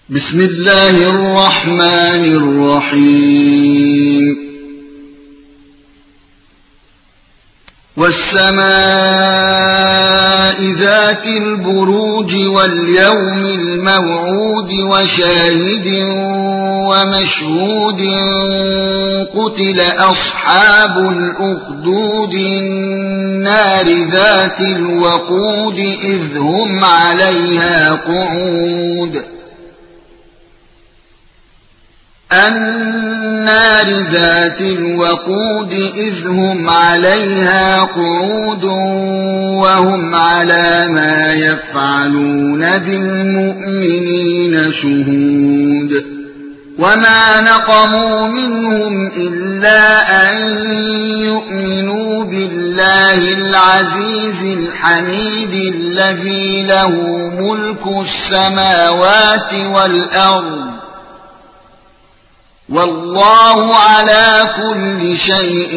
بسم الله الرحمن الرحيم والسماء ذات البروج واليوم الموعود وشاهد ومشهود قتل أصحاب الأخدود النار ذات الوقود إذ هم عليها قعود النار ذات الوقود إذ هم عليها قعود وهم على ما يفعلون بالمؤمنين شهود وما نقموا منهم إلا أن يؤمنوا بالله العزيز الحميد الذي له ملك السماوات والأرض والله على كل شيء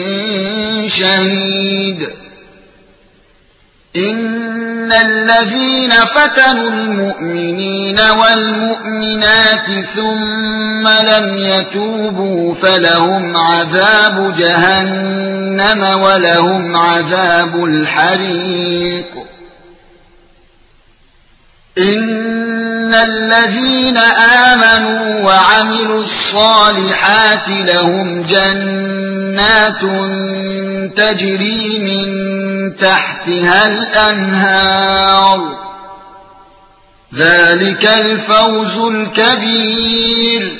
شهيد إن الذين فتنوا المؤمنين والمؤمنات ثم لم يتوبوا فلهم عذاب جهنم ولهم عذاب الحريق إن الذين آمنوا وعملوا الصالحات لهم جنات تجري من تحتها الأنهار ذلك الفوز الكبير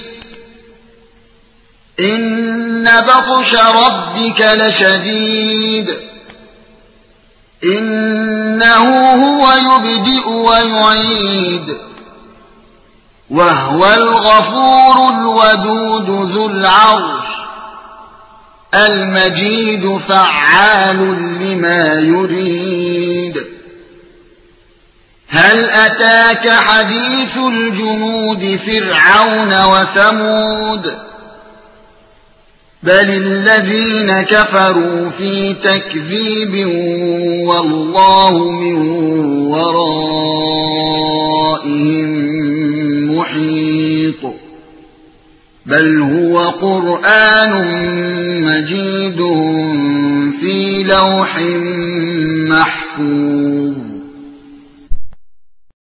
إن بطش ربك لشديد إنه هو يبدئ ويعيد وهو الغفور الودود ذو العرش المجيد فعال لما يريد هل أتاك حديث الجنود فرعون وثمود بل الذين كفروا في تكذيب والله من ورائهم محيط بل هو قرآن مجيد في لوح محفوظ